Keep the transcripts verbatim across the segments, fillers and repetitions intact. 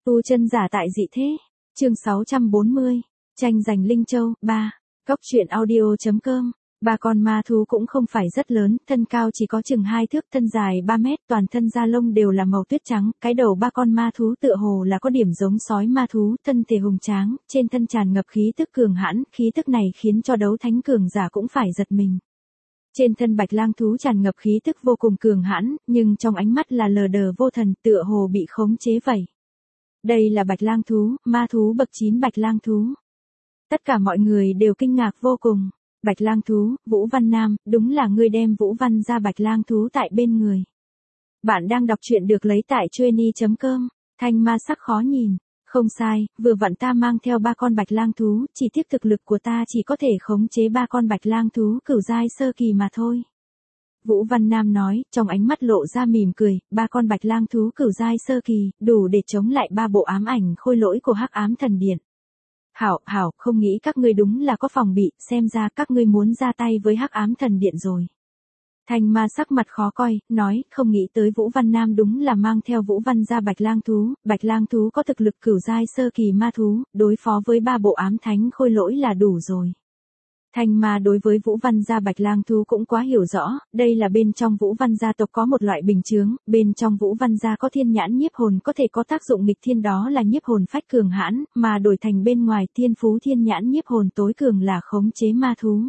Tu chân giả tại dị thế. Chương sáu trăm bốn mươi. Tranh giành Linh Châu. ba. Góc truyện audio.com. Ba con ma thú cũng không phải rất lớn, thân cao chỉ có chừng hai thước, thân dài ba mét, toàn thân da lông đều là màu tuyết trắng, cái đầu ba con ma thú tựa hồ là có điểm giống sói ma thú, thân thể hùng tráng, trên thân tràn ngập khí tức cường hãn, khí tức này khiến cho đấu thánh cường giả cũng phải giật mình. Trên thân bạch lang thú tràn ngập khí tức vô cùng cường hãn, nhưng trong ánh mắt là lờ đờ vô thần, tựa hồ bị khống chế vậy. Đây là bạch lang thú, ma thú bậc chín bạch lang thú. Tất cả mọi người đều kinh ngạc vô cùng. Bạch lang thú, Vũ Văn Nam, đúng là ngươi đem Vũ Văn ra bạch lang thú tại bên người. Bạn đang đọc truyện được lấy tại chueny chấm com. Thanh ma sắc khó nhìn. Không sai, vừa vặn ta mang theo ba con bạch lang thú, chỉ tiếc thực lực của ta chỉ có thể khống chế ba con bạch lang thú cửu giai sơ kỳ mà thôi. Vũ Văn Nam nói, trong ánh mắt lộ ra mỉm cười, ba con bạch lang thú cửu giai sơ kỳ, đủ để chống lại ba bộ ám ảnh khôi lỗi của Hắc Ám Thần Điện. Hảo, hảo, không nghĩ các ngươi đúng là có phòng bị, xem ra các ngươi muốn ra tay với Hắc Ám Thần Điện rồi. Thanh ma sắc mặt khó coi, nói, không nghĩ tới Vũ Văn Nam đúng là mang theo Vũ Văn ra bạch lang thú, bạch lang thú có thực lực cửu giai sơ kỳ ma thú, đối phó với ba bộ ám thánh khôi lỗi là đủ rồi. Thanh ma đối với Vũ Văn gia bạch lang thú cũng quá hiểu rõ, đây là bên trong Vũ Văn gia tộc có một loại bình chướng, bên trong Vũ Văn gia có thiên nhãn nhiếp hồn có thể có tác dụng nghịch thiên, đó là nhiếp hồn phách cường hãn, mà đổi thành bên ngoài thiên phú thiên nhãn nhiếp hồn tối cường là khống chế ma thú.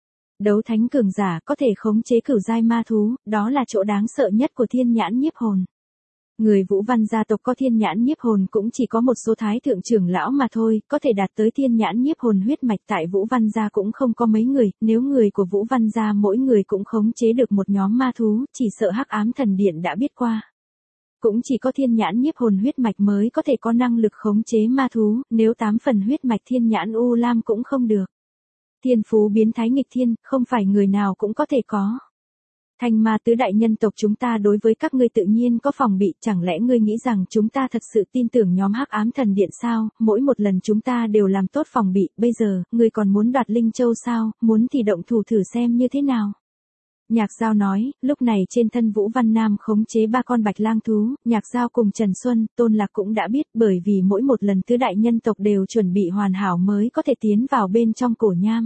Đấu thánh cường giả có thể khống chế cửu giai ma thú, đó là chỗ đáng sợ nhất của thiên nhãn nhiếp hồn. Người Vũ Văn gia tộc có thiên nhãn nhiếp hồn cũng chỉ có một số thái thượng trưởng lão mà thôi, có thể đạt tới thiên nhãn nhiếp hồn huyết mạch tại Vũ Văn gia cũng không có mấy người, nếu người của Vũ Văn gia mỗi người cũng khống chế được một nhóm ma thú, chỉ sợ Hắc Ám Thần Điện đã biết qua. Cũng chỉ có thiên nhãn nhiếp hồn huyết mạch mới có thể có năng lực khống chế ma thú, nếu tám phần huyết mạch thiên nhãn U Lam cũng không được. Thiên phú biến thái nghịch thiên, không phải người nào cũng có thể có. Thanh ma tứ đại nhân tộc chúng ta đối với các ngươi tự nhiên có phòng bị, chẳng lẽ ngươi nghĩ rằng chúng ta thật sự tin tưởng nhóm Hắc Ám Thần Điện sao, mỗi một lần chúng ta đều làm tốt phòng bị, bây giờ, ngươi còn muốn đoạt Linh Châu sao, muốn thì động thủ thử xem như thế nào. Nhạc Giao nói, lúc này trên thân Vũ Văn Nam khống chế ba con bạch lang thú, Nhạc Giao cùng Trần Xuân, Tôn Lạc cũng đã biết, bởi vì mỗi một lần tứ đại nhân tộc đều chuẩn bị hoàn hảo mới có thể tiến vào bên trong cổ nham.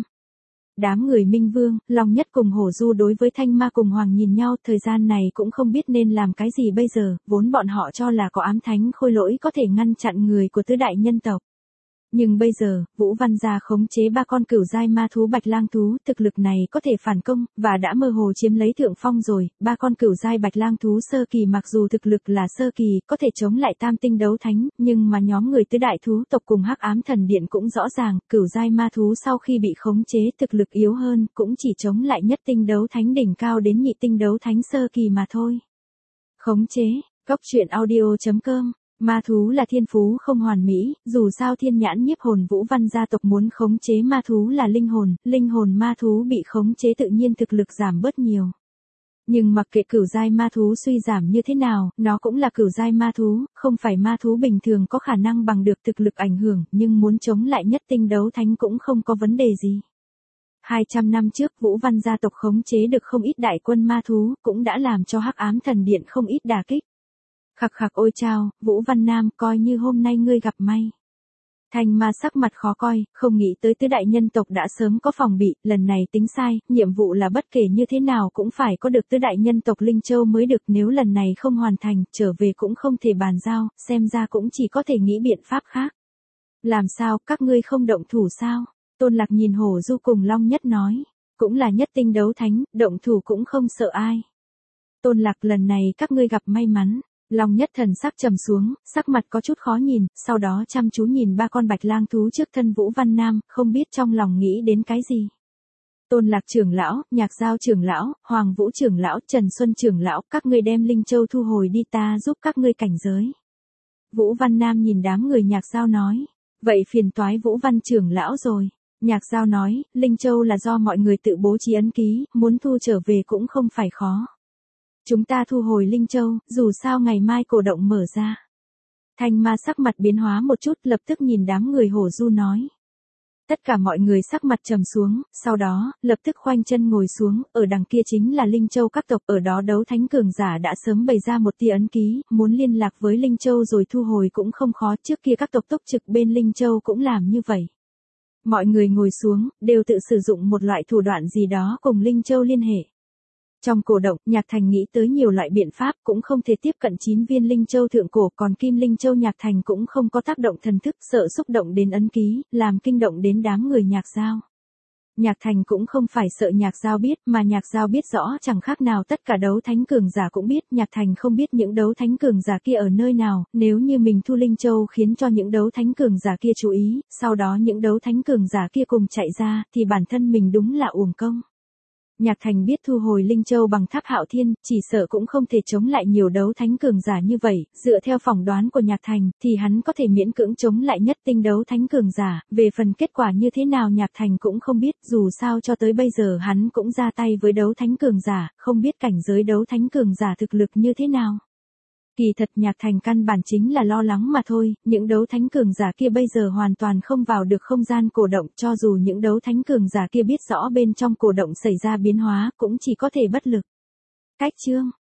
Đám người Minh Vương, Long Nhất cùng Hổ Du đối với Thanh Ma cùng Hoàng nhìn nhau, thời gian này cũng không biết nên làm cái gì bây giờ, vốn bọn họ cho là có ám thánh khôi lỗi có thể ngăn chặn người của tứ đại nhân tộc. Nhưng bây giờ, Vũ Văn gia khống chế ba con cửu giai ma thú bạch lang thú, thực lực này có thể phản công, và đã mơ hồ chiếm lấy thượng phong rồi, ba con cửu giai bạch lang thú sơ kỳ mặc dù thực lực là sơ kỳ, có thể chống lại tam tinh đấu thánh, nhưng mà nhóm người tứ đại thú tộc cùng Hắc Ám Thần Điện cũng rõ ràng, cửu giai ma thú sau khi bị khống chế thực lực yếu hơn, cũng chỉ chống lại nhất tinh đấu thánh đỉnh cao đến nhị tinh đấu thánh sơ kỳ mà thôi. Khống chế, góc truyện audio.com. Ma thú là thiên phú không hoàn mỹ, dù sao thiên nhãn nhiếp hồn Vũ Văn gia tộc muốn khống chế ma thú là linh hồn, linh hồn ma thú bị khống chế tự nhiên thực lực giảm bớt nhiều. Nhưng mặc kệ cửu giai ma thú suy giảm như thế nào, nó cũng là cửu giai ma thú, không phải ma thú bình thường có khả năng bằng được thực lực ảnh hưởng, nhưng muốn chống lại nhất tinh đấu thánh cũng không có vấn đề gì. hai trăm năm trước Vũ Văn gia tộc khống chế được không ít đại quân ma thú, cũng đã làm cho Hắc Ám Thần Điện không ít đả kích. Khặc khặc ôi chao, Vũ Văn Nam, coi như hôm nay ngươi gặp may. Thanh ma sắc mặt khó coi, không nghĩ tới tứ đại nhân tộc đã sớm có phòng bị, lần này tính sai, nhiệm vụ là bất kể như thế nào cũng phải có được tứ đại nhân tộc Linh Châu mới được, nếu lần này không hoàn thành, trở về cũng không thể bàn giao, xem ra cũng chỉ có thể nghĩ biện pháp khác. Làm sao, các ngươi không động thủ sao? Tôn Lạc nhìn Hổ Du cùng Long Nhất nói, cũng là nhất tinh đấu thánh, động thủ cũng không sợ ai. Tôn Lạc, lần này các ngươi gặp may mắn. Long Nhất thần sắc trầm xuống, sắc mặt có chút khó nhìn, sau đó chăm chú nhìn ba con bạch lang thú trước thân Vũ Văn Nam, không biết trong lòng nghĩ đến cái gì. Tôn Lạc trưởng lão, Nhạc Giao trưởng lão, Hoàng Vũ trưởng lão, Trần Xuân trưởng lão, các ngươi đem Linh Châu thu hồi đi, ta giúp các ngươi cảnh giới. Vũ Văn Nam nhìn đám người Nhạc Giao nói, vậy phiền toái Vũ Văn trưởng lão rồi. Nhạc Giao nói, Linh Châu là do mọi người tự bố trí ấn ký, muốn thu trở về cũng không phải khó. Chúng ta thu hồi Linh Châu, dù sao ngày mai cổ động mở ra. Thanh ma sắc mặt biến hóa một chút, lập tức nhìn đám người Hổ Du nói. Tất cả mọi người sắc mặt trầm xuống, sau đó, lập tức khoanh chân ngồi xuống, ở đằng kia chính là Linh Châu các tộc, ở đó đấu thánh cường giả đã sớm bày ra một tia ấn ký, muốn liên lạc với Linh Châu rồi thu hồi cũng không khó, trước kia các tộc tốc trực bên Linh Châu cũng làm như vậy. Mọi người ngồi xuống, đều tự sử dụng một loại thủ đoạn gì đó cùng Linh Châu liên hệ. Trong cổ động, Nhạc Thành nghĩ tới nhiều loại biện pháp cũng không thể tiếp cận chín viên Linh Châu thượng cổ, còn Kim Linh Châu Nhạc Thành cũng không có tác động thần thức, sợ xúc động đến ấn ký, làm kinh động đến đám người Nhạc Giao. Nhạc Thành cũng không phải sợ Nhạc Giao biết, mà Nhạc Giao biết rõ chẳng khác nào tất cả đấu thánh cường giả cũng biết, Nhạc Thành không biết những đấu thánh cường giả kia ở nơi nào, nếu như mình thu Linh Châu khiến cho những đấu thánh cường giả kia chú ý, sau đó những đấu thánh cường giả kia cùng chạy ra, thì bản thân mình đúng là uổng công. Nhạc Thành biết thu hồi Linh Châu bằng Tháp Hạo Thiên, chỉ sợ cũng không thể chống lại nhiều đấu thánh cường giả như vậy, dựa theo phỏng đoán của Nhạc Thành, thì hắn có thể miễn cưỡng chống lại nhất tinh đấu thánh cường giả, về phần kết quả như thế nào Nhạc Thành cũng không biết, dù sao cho tới bây giờ hắn cũng ra tay với đấu thánh cường giả, không biết cảnh giới đấu thánh cường giả thực lực như thế nào. Kỳ thật Nhạc Thành căn bản chính là lo lắng mà thôi, những đấu thánh cường giả kia bây giờ hoàn toàn không vào được không gian cổ động, cho dù những đấu thánh cường giả kia biết rõ bên trong cổ động xảy ra biến hóa, cũng chỉ có thể bất lực. Cách chương